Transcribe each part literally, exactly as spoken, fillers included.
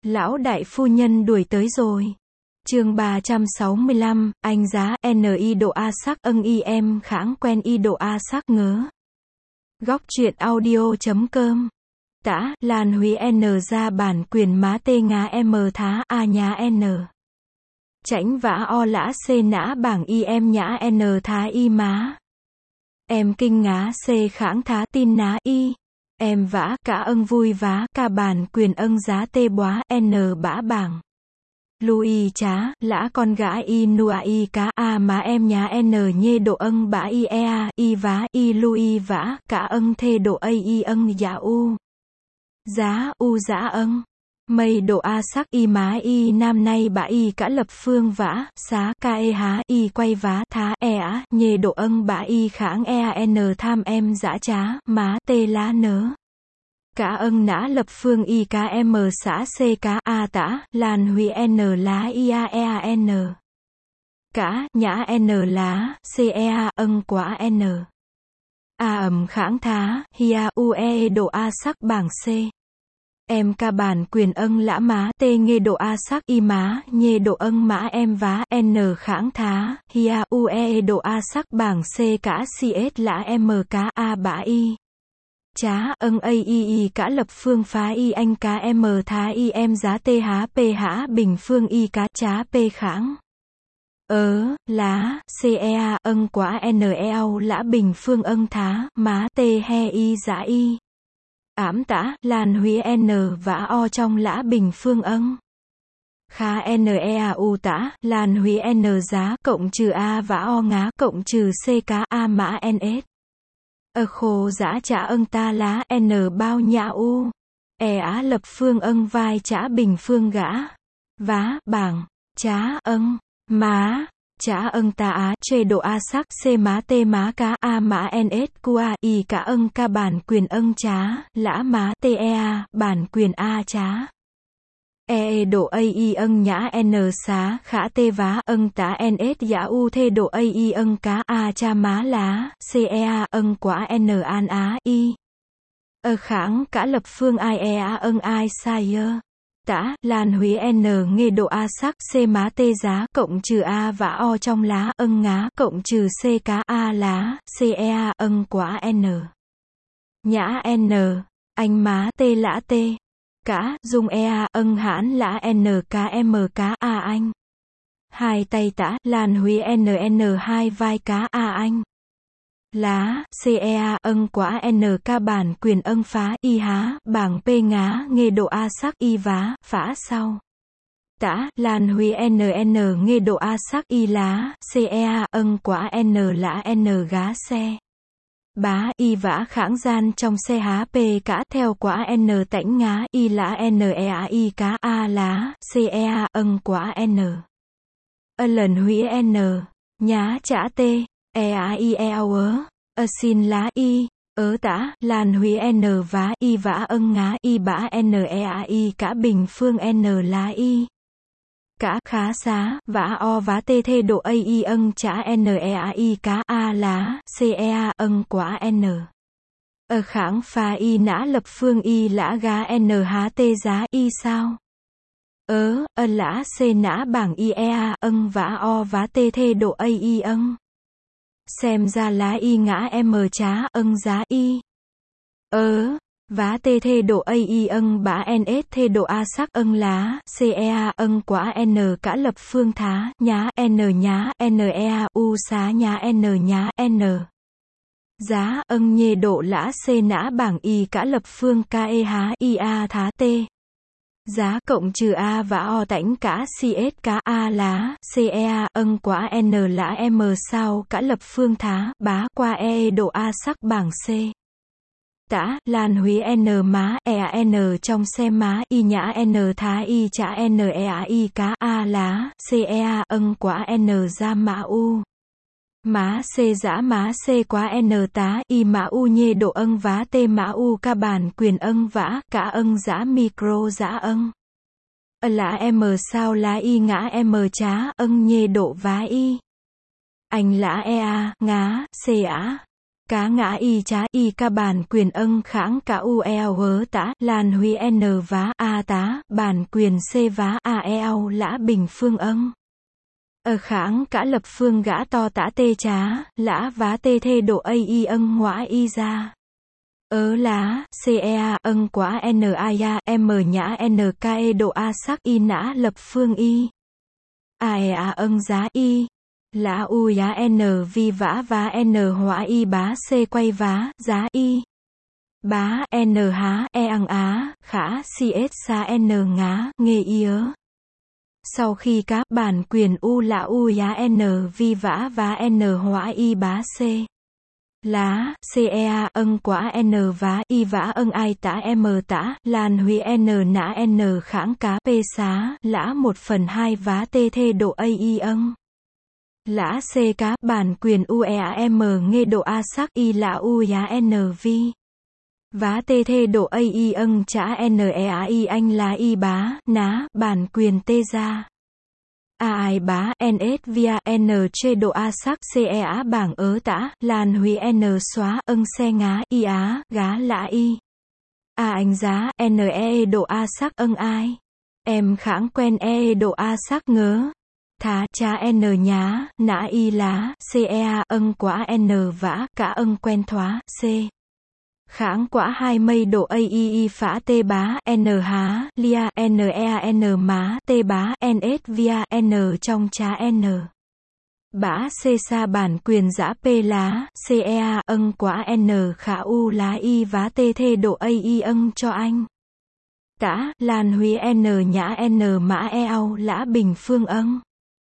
Lão đại phu nhân đuổi tới rồi. Chương ba trăm sáu mươi lăm, anh giá, N I độ A sắc âng y em khãng quen y độ A sắc ngớ. Góc truyện audio chấm com. Tả, Lan Húy N ra bản quyền má tê ngá M thá A nhá N. Chảnh vã o lã C nã bảng y em nhã N thá y má. Em kinh ngá C khãng thá tin ná y. Em vã, cả âng vui vá, cả bản quyền âng giá tê bóa, N bã bảng. Lui chá, lã con gã y nua y cá a má em nhá N nhê độ âng bã y ea, y vá, y lui vã, cả âng thê độ a y âng dạ u. Giá, u giá âng. Mây độ A sắc y má y nam nay bã y cả lập phương vã, xá, ca e há, y quay vá, thá, e á, nhê độ âng bã y khãng e n tham em dã trá, má tê lá nớ. Cả âng nã lập phương y cá m xã c cá a tả, Lan Húy n lá y a e a n. Cả, nhã n lá, c e a, âng quả n. A ẩm khãng thá, hi a u e độ A sắc bảng C. Em ca bản quyền âng lã má tê nghê độ A sắc y má nhê độ âng mã em vá n khãng thá hi a u e độ A sắc bảng C cả cs lã m cá a bã y. Chá âng a y y cả lập phương phá y anh cá m thá y em giá t há p hã bình phương y cá chá p khãng. Ớ, lá, cea, âng quả n eo lã bình phương âng thá, má t he y giá y. Ảm tả, Lan Húy n vã o trong lã bình phương âng. Khá n e u tả, Lan Húy n giá, cộng trừ a vã o ngá, cộng trừ c cá a mã ns. Ơ khô giã chả âng ta lá, n bao nhã u. E á lập phương âng vai chả bình phương gã. Vá, bảng, chá âng, má. Chá âng ta á, chê độ A sắc, C má tê má cá A mã ns qua y cả âng ca bản quyền âng chá, lã má tê ea, bản quyền A chá. E độ A y âng nhã N xá, khả tê vá, âng tá ns giả u thê độ A y âng cá A cha má lá, cea, âng quả N an á, y. Ơ khãng, cả lập phương ai e á âng ai sai ơ. Tả, Lan Húy n nghê độ A sắc, C má tê giá, cộng trừ A vã o trong lá, âng ngá, cộng trừ C cá A lá, cea, âng quả N. Nhã N, anh má tê lã tê. Cả, dung ea, âng hãn lã N cá M cá A anh. Hai tay tả, Lan Húy n n hai vai cá A anh. Lá, cea, âng quả n ca bản quyền âng phá y há, bảng p ngá, nghê độ A sắc y vá, phá sau. Tả, Lan Húy n n nghê độ A sắc y lá, cea, âng quả n lã n gá xe. Bá, y vã khãng gian trong xe há p cả theo quả n tảnh ngá, y lã n e a y cá a lá, cea, âng quả n. Ơ lần Húy n, nhá chả t. E a i e ơ, ơ xin lá y, ớ tả, Lan Húy n vá y vã âng ngá y bã n e a y cả bình phương n lá y. Cả khá xá, vã o vá tê thê độ a y âng chả n e a y cá a lá, cea, âng quả n. Ơ khãng phá y nã lập phương y lã gá n há tê giá y sao? Ớ, ơ lã c nã bảng y ea, âng vã o vá tê thê độ a y âng. Xem ra lá y ngã m chá âng giá y. Ớ, vá tê thê độ a y âng bã ns thê độ A sắc âng lá, cea, âng quả n cả lập phương thá, nhá n nhá n ea, u xá nhá n nhá n. Giá, âng nhê độ lã c nã bảng y cả lập phương ca e há y a thá t. Giá cộng trừ A và O tảnh cả cs cá A lá, cea, âng quả N lã M sao cả lập phương thá, bá qua E độ A sắc bảng C. Tả, Lan Húy N má, E A N trong xe má, Y nhã N thá Y chả N E A Y cá A lá, cea, âng quả N ra mã U. Má C giã má C quá N tá, Y mã U nhê độ âng vá T mã U ca bản quyền âng vã, cả âng giã micro giã âng. Ơ lã M sao lá Y ngã M chá, âng nhê độ vá Y. Anh lã E A, ngá, C á. Cá ngã y chá y ca bản quyền âng kháng cả u eo hớ tã, lan huy n vá a tá, bản quyền c vá a eo lã bình phương âng. Ở kháng cả lập phương gã to tã tê chá, lã vá tê thê độ a y âng ngõa y ra. Ớ lá, cea, âng quá n a ya, m nhã n k e độ a sắc y nã lập phương y. A e a âng giá y. Lã u giá n vi vã vá n hóa y bá c quay vá, giá y. Bá, n há, e ăng á, khả, cs xa n ngá, nghề y ớ. Sau khi cá, bản quyền u lã u giá n vi vã vá n hóa y bá c. Lá, cea, âng quá n vá, y vã âng ai tã m tã, lan huy n nã n kháng cá, p xá, lã một phần hai vá t thê độ a y âng. Lã c cá, bản quyền u e a m nghe độ a sắc y lã u giá n vi. Vá t thê độ a y âng chả n e a y anh lá y bá, ná, bản quyền t ra. A ai bá, ns via, n chê độ a sắc c e á bảng ớ tã, lan huy n xóa, âng xe ngá, y á, gá lã y. A anh giá, n e độ a sắc âng ai. Em kháng quen e độ a sắc ngớ. Thá, chá n nhá, nã y lá, cea, âng quá n vã, cả âng quen thoá, c. Kháng quả hai mây độ a y y phá t bá, n há, lia, n e a n má, t bá, ns via, n trong chá n. Bã c xa bản quyền giã p lá, cea, âng quả n khả u lá y vá t thê độ a y âng cho anh. Tã, lan huy n nhã n mã eo, lã bình phương âng.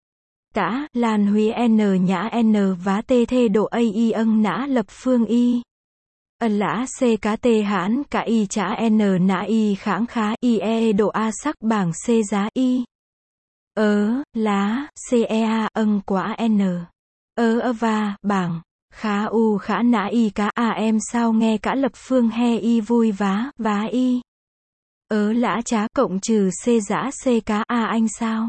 Tã, lan huy n nhã n vá t thê độ a y âng nã lập phương y. Ân lã c cá t hãn cả y chả n nã y kháng khá y e độ a sắc bảng c giá y. Ớ, lá, cea, âng quả n. Ớ ơ va, bảng. Khá u khả nã y cá à em sao nghe cả lập phương he y vui vá, vá y. Ớ lã chá cộng trừ c giã c cá à anh sao.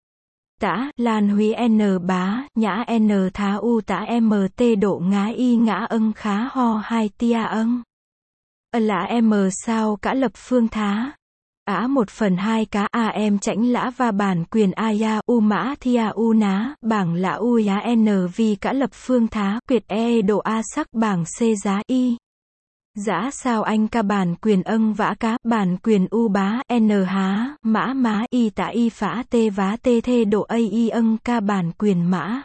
Tã, lan huy n bá, nhã n thá u tã mt độ ngá y ngã âng khá ho hai tia âng. Ơ lã m sao cả lập phương thá. Á một phần hai cá a em chảnh lã và bản quyền a ya u mã thia u ná, bảng lã u giá n vì cả lập phương thá, quyệt e độ a sắc bảng c giá y. Giã sao anh ca bản quyền âng vã cá, bản quyền u bá, n há, mã má y tả y phá t vá t thê độ a y âng ca bản quyền mã.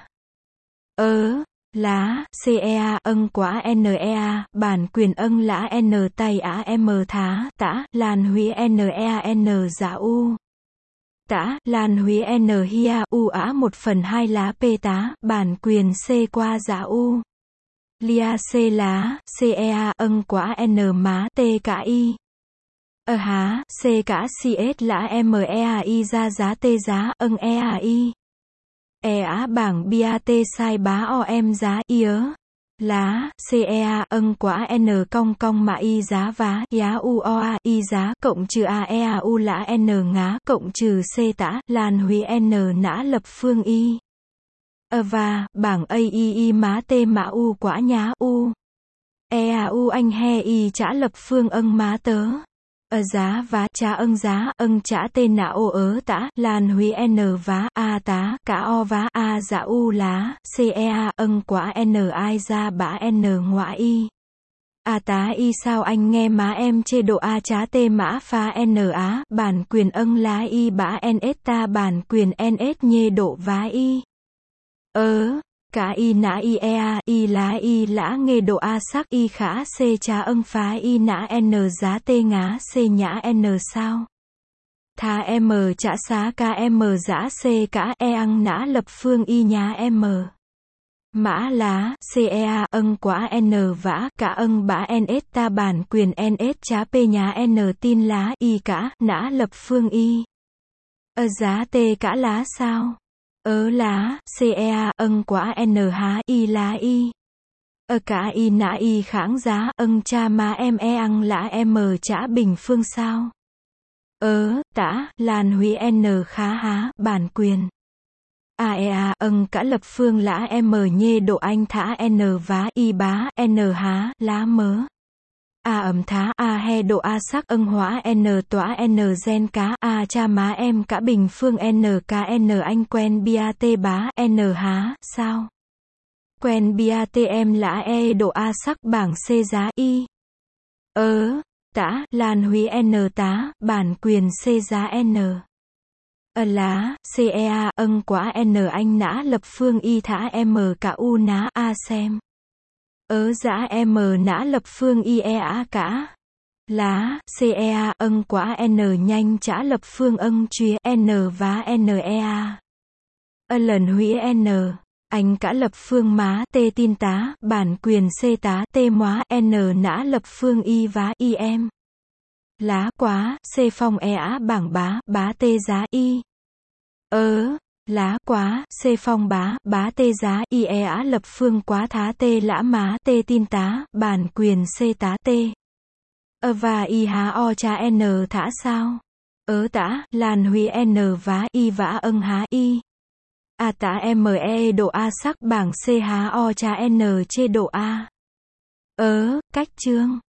Ớ, lá, cea, âng quả n e a, bản quyền âng lã n tay á m thá, tả, lan huy n e a n giá u. Tả, lan huy n hia u á một phần hai lá p tá, bản quyền c qua giá u. Lia c lá, cea, âng quả n má t cả y. Ơ há, c cả cs lã m e a y ra giá t giá, âng e a y. E á bảng bia t sai bá o em giá y ớ. Lá, cea, âng quả n cong cong mã y giá vá, giá u o a y giá, cộng trừ a e a u lã n ngá, cộng trừ c tả, lan huy n nã lập phương y. Ơ và, bảng a y y má t mã u quả nhá u. E a u anh he y chả lập phương âng má tớ. Ơ giá vá, chá âng giá, âng chả t nã ô ớ tả, lan huy n vá, a tá, cả o vá, a giá u lá, cea, âng quả n ai ra bã n ngoại y. A tá y sao anh nghe má em chê độ a chá t mã pha n á, bản quyền âng lá y bã ns ta bản quyền ns nhê độ vá y. Ớ, cả y nã y ea, y lá y lã nghe độ a sắc y khả c chá âng phá y nã n giá t ngá c nhã n sao. Thà m chả xá ca m giã c cả e ăng nã lập phương y nhá m. Mã lá, cea, âng quả n vã, cả âng bã ns ta bản quyền ns chá p nhá n tin lá y cả, nã lập phương y. Ơ giá t cả lá sao. Ớ lá, cea, âng quả n há y lá y. Ơ cả y nã y kháng giá, âng cha má em e ăng lã m chả bình phương sao. Ớ, tả, lan huy n khá há, bản quyền. A e a âng cả lập phương lã m nhê độ anh thả n vá y bá n há lá mớ. A ẩm thá a he độ a sắc âng hóa n tỏa n gen cá a cha má em cả bình phương n k n anh quen bia t bá n há sao. Quen bia t em lã e độ a sắc bảng c giá y. Ớ, tả, lan húy n tá, bản quyền c giá n. Ơ lá, cea âng quả n anh nã lập phương y thả m cả u ná a xem. Ớ giã m nã lập phương y e á cả. Lá, cea âng quả n nhanh chả lập phương âng chuyến n vá n e a. Ơ lần húy n. Anh cả lập phương má t tin tá, bản quyền c tá t móa n nã lập phương y vá y em. Lá quá, c phong e á bảng bá, bá t giá y. Ớ, lá quá, c phong bá, bá t giá y e á lập phương quá thá t lã má t tin tá, bản quyền c tá t. Ơ và y há o cha n thả sao. Ớ tả, lan húy n vá y vã âng há y. A tả m e độ a sắc bảng c há o cha n chê độ a. Ớ, cách chương.